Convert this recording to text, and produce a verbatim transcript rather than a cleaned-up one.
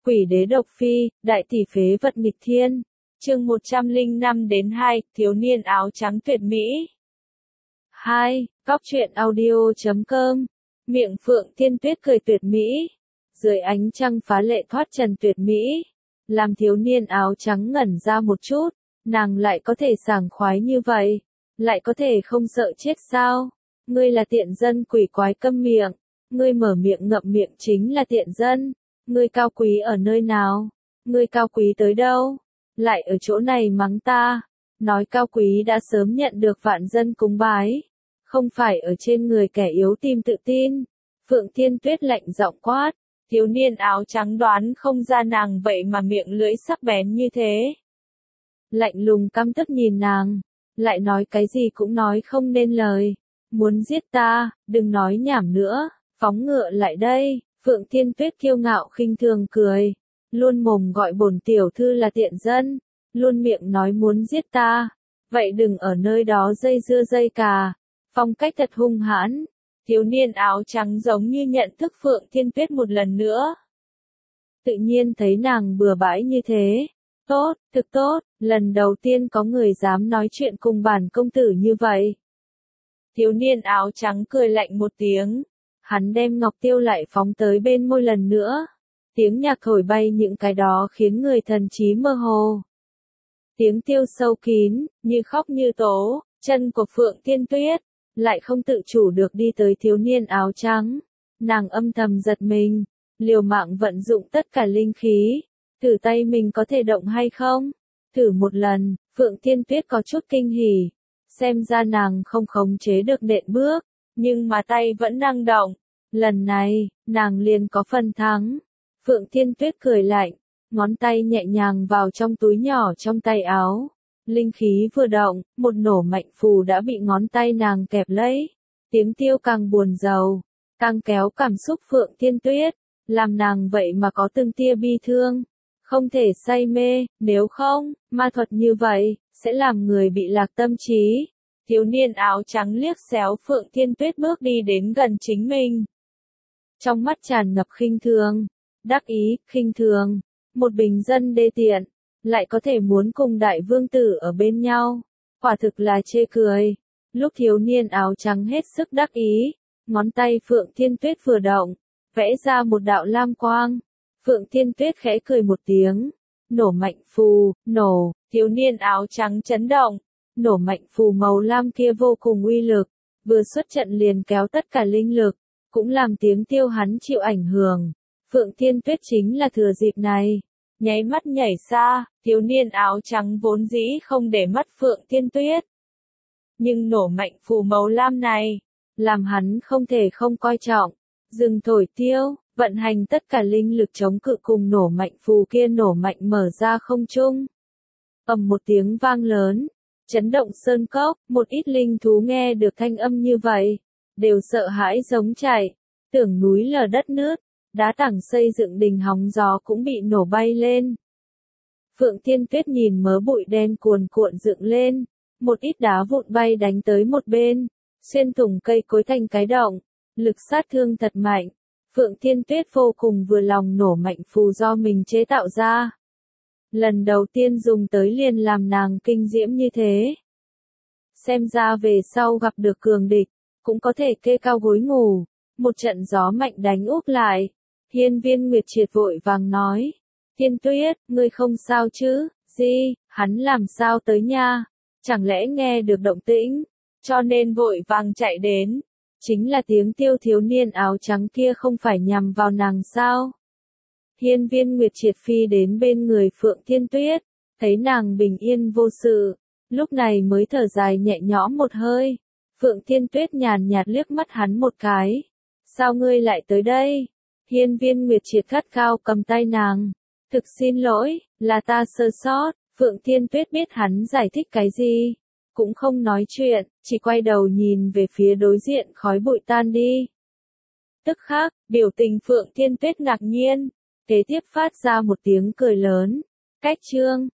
Quỷ đế độc phi, đại tỷ phế vật nghịch thiên. Chương một trăm lẻ năm đến hai, thiếu niên áo trắng tuyệt mỹ. hai. Góc truyện audio chấm com. Miệng Phượng Thiên Tuyết cười tuyệt mỹ. Dưới ánh trăng phá lệ thoát trần tuyệt mỹ. Làm thiếu niên áo trắng ngẩn ra một chút, nàng lại có thể sảng khoái như vậy, lại có thể không sợ chết sao? Ngươi là tiện dân quỷ quái câm miệng, ngươi mở miệng ngậm miệng chính là tiện dân. Ngươi cao quý ở nơi nào? Ngươi cao quý tới đâu? Lại ở chỗ này mắng ta. Nói cao quý đã sớm nhận được vạn dân cúng bái. Không phải ở trên người kẻ yếu tìm tự tin. Phượng Thiên Tuyết lạnh giọng quát. Thiếu niên áo trắng đoán không ra nàng vậy mà miệng lưỡi sắc bén như thế. Lạnh lùng căm tức nhìn nàng. Lại nói cái gì cũng nói không nên lời. Muốn giết ta, đừng nói nhảm nữa. Phóng ngựa lại đây. Phượng Thiên Tuyết kiêu ngạo khinh thường cười, luôn mồm gọi bổn tiểu thư là tiện dân, luôn miệng nói muốn giết ta, vậy đừng ở nơi đó dây dưa dây cà, phong cách thật hung hãn. Thiếu niên áo trắng giống như nhận thức Phượng Thiên Tuyết một lần nữa. Tự nhiên thấy nàng bừa bãi như thế, tốt, thực tốt, lần đầu tiên có người dám nói chuyện cùng bản công tử như vậy. Thiếu niên áo trắng cười lạnh một tiếng. Hắn đem ngọc tiêu lại phóng tới bên môi lần nữa. Tiếng nhạc thổi bay những cái đó khiến người thần trí mơ hồ. Tiếng tiêu sâu kín, như khóc như tố, chân của Phượng Thiên Tuyết, lại không tự chủ được đi tới thiếu niên áo trắng. Nàng âm thầm giật mình, liều mạng vận dụng tất cả linh khí. Thử tay mình có thể động hay không? Thử một lần, Phượng Thiên Tuyết có chút kinh hỉ. Xem ra nàng không khống chế được nện bước. Nhưng mà tay vẫn năng động. Lần này, nàng liền có phần thắng. Phượng Thiên Tuyết cười lạnh, ngón tay nhẹ nhàng vào trong túi nhỏ trong tay áo. Linh khí vừa động, một nổ mạnh phù đã bị ngón tay nàng kẹp lấy. Tiếng tiêu càng buồn rầu, càng kéo cảm xúc Phượng Thiên Tuyết, làm nàng vậy mà có từng tia bi thương. Không thể say mê, nếu không, ma thuật như vậy, sẽ làm người bị lạc tâm trí. Thiếu niên áo trắng liếc xéo Phượng Thiên Tuyết bước đi đến gần chính mình. Trong mắt tràn ngập khinh thường, đắc ý, khinh thường, một bình dân đê tiện, lại có thể muốn cùng đại vương tử ở bên nhau, quả thực là chê cười. Lúc thiếu niên áo trắng hết sức đắc ý, ngón tay Phượng Thiên Tuyết vừa động, vẽ ra một đạo lam quang. Phượng Thiên Tuyết khẽ cười một tiếng, nổ mạnh phù, nổ, thiếu niên áo trắng chấn động. Nổ mạnh phù màu lam kia vô cùng uy lực, vừa xuất trận liền kéo tất cả linh lực, cũng làm tiếng tiêu hắn chịu ảnh hưởng. Phượng Thiên Tuyết chính là thừa dịp này, nháy mắt nhảy xa, thiếu niên áo trắng vốn dĩ không để mắt Phượng Thiên Tuyết. Nhưng nổ mạnh phù màu lam này, làm hắn không thể không coi trọng, dừng thổi tiêu, vận hành tất cả linh lực chống cự cùng nổ mạnh phù kia nổ mạnh mở ra không trung. Ầm một tiếng vang lớn. Chấn động sơn cốc, một ít linh thú nghe được thanh âm như vậy, đều sợ hãi giống chạy, tưởng núi lở đất nứt, đá tảng xây dựng đình hóng gió cũng bị nổ bay lên. Phượng Thiên Tuyết nhìn mớ bụi đen cuồn cuộn dựng lên, một ít đá vụn bay đánh tới một bên, xuyên thủng cây cối thành cái động, lực sát thương thật mạnh. Phượng Thiên Tuyết vô cùng vừa lòng nổ mạnh phù do mình chế tạo ra. Lần đầu tiên dùng tới liền làm nàng kinh diễm như thế. Xem ra về sau gặp được cường địch, cũng có thể kê cao gối ngủ. Một trận gió mạnh đánh úp lại. Hiên Viên Nguyệt Triệt vội vàng nói. Thiên Tuyết, ngươi không sao chứ? Gì, hắn làm sao tới nha? Chẳng lẽ nghe được động tĩnh, cho nên vội vàng chạy đến. Chính là tiếng tiêu thiếu niên áo trắng kia không phải nhằm vào nàng sao? Hiên Viên Nguyệt Triệt phi đến bên người Phượng Thiên Tuyết, thấy nàng bình yên vô sự, lúc này mới thở dài nhẹ nhõm một hơi. Phượng Thiên Tuyết nhàn nhạt liếc mắt hắn một cái. Sao ngươi lại tới đây? Hiên Viên Nguyệt Triệt gắt gao cầm tay nàng. Thực xin lỗi, là ta sơ sót. Phượng Thiên Tuyết biết hắn giải thích cái gì, cũng không nói chuyện, chỉ quay đầu nhìn về phía đối diện khói bụi tan đi. Tức khắc, biểu tình Phượng Thiên Tuyết ngạc nhiên. Kế tiếp phát ra một tiếng cười lớn. Cách chương,